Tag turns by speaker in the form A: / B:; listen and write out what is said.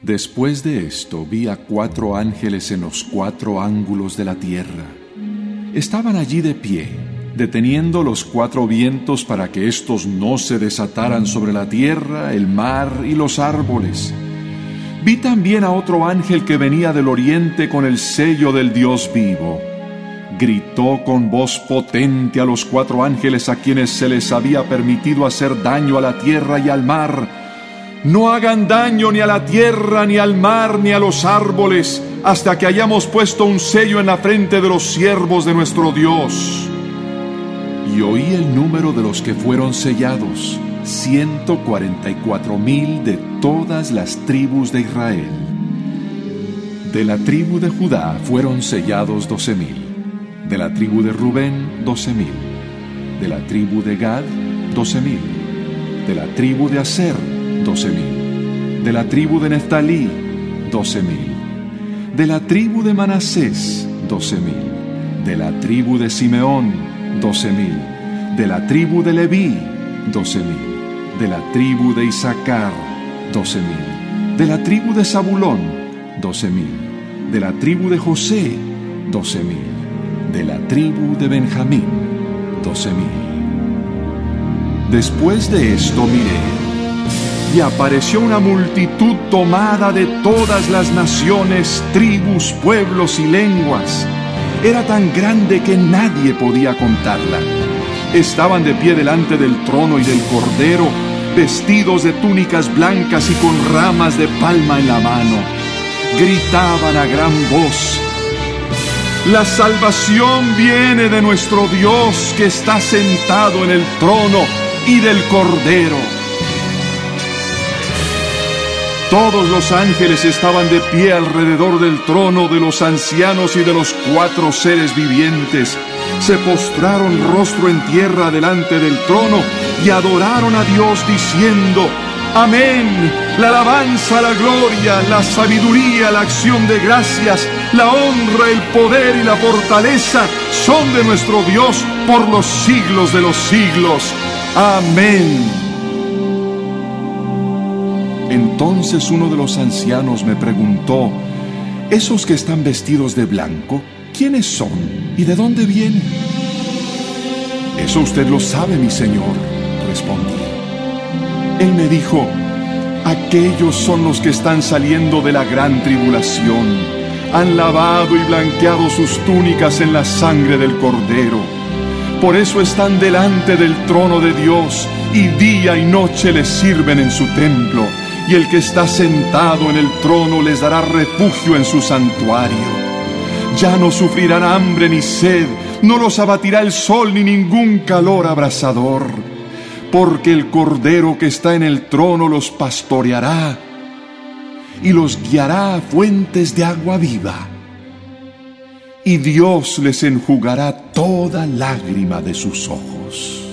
A: Después de esto vi a 4 ángeles en los 4 ángulos de la tierra. Estaban allí de pie, deteniendo los 4 vientos para que éstos no se desataran sobre la tierra, el mar y los árboles. Vi también a otro ángel que venía del oriente con el sello del Dios vivo. Gritó con voz potente a los 4 ángeles a quienes se les había permitido hacer daño a la tierra y al mar: no hagan daño ni a la tierra, ni al mar, ni a los árboles, hasta que hayamos puesto un sello en la frente de los siervos de nuestro Dios. Y oí el número de los que fueron sellados: 144,000 de todas las tribus de Israel. De la tribu de Judá fueron sellados 12,000. De la tribu de Rubén, 12,000. De la tribu de Gad, 12,000. De la tribu de Aser, 12,000. De la tribu de Neftalí, 12,000. De la tribu de Manasés, 12,000. De la tribu de Simeón, 12,000. De la tribu de Leví, 12,000. De la tribu de Isaacar, 12,000. De la tribu de Zabulón, 12,000. De la tribu de José, 12,000. De la tribu de Benjamín, 12,000. Después de esto miré, y apareció una multitud tomada de todas las naciones, tribus, pueblos y lenguas. Era tan grande que nadie podía contarla. Estaban de pie delante del trono y del Cordero, vestidos de túnicas blancas y con ramas de palma en la mano. Gritaban a gran voz: la salvación viene de nuestro Dios que está sentado en el trono y del Cordero. Todos los ángeles estaban de pie alrededor del trono, de los ancianos y de los 4 seres vivientes. Se postraron rostro en tierra delante del trono y adoraron a Dios diciendo: amén. La alabanza, la gloria, la sabiduría, la acción de gracias, la honra, el poder y la fortaleza son de nuestro Dios por los siglos de los siglos. Amén. Entonces uno de los ancianos me preguntó: ¿esos que están vestidos de blanco, quiénes son y de dónde vienen? Eso usted lo sabe, mi señor, respondí. Él me dijo: aquellos son los que están saliendo de la gran tribulación. Han lavado y blanqueado sus túnicas en la sangre del Cordero. Por eso están delante del trono de Dios y día y noche les sirven en su templo. Y el que está sentado en el trono les dará refugio en su santuario. Ya no sufrirán hambre ni sed, no los abatirá el sol ni ningún calor abrasador, porque el Cordero que está en el trono los pastoreará y los guiará a fuentes de agua viva. Y Dios les enjugará toda lágrima de sus ojos.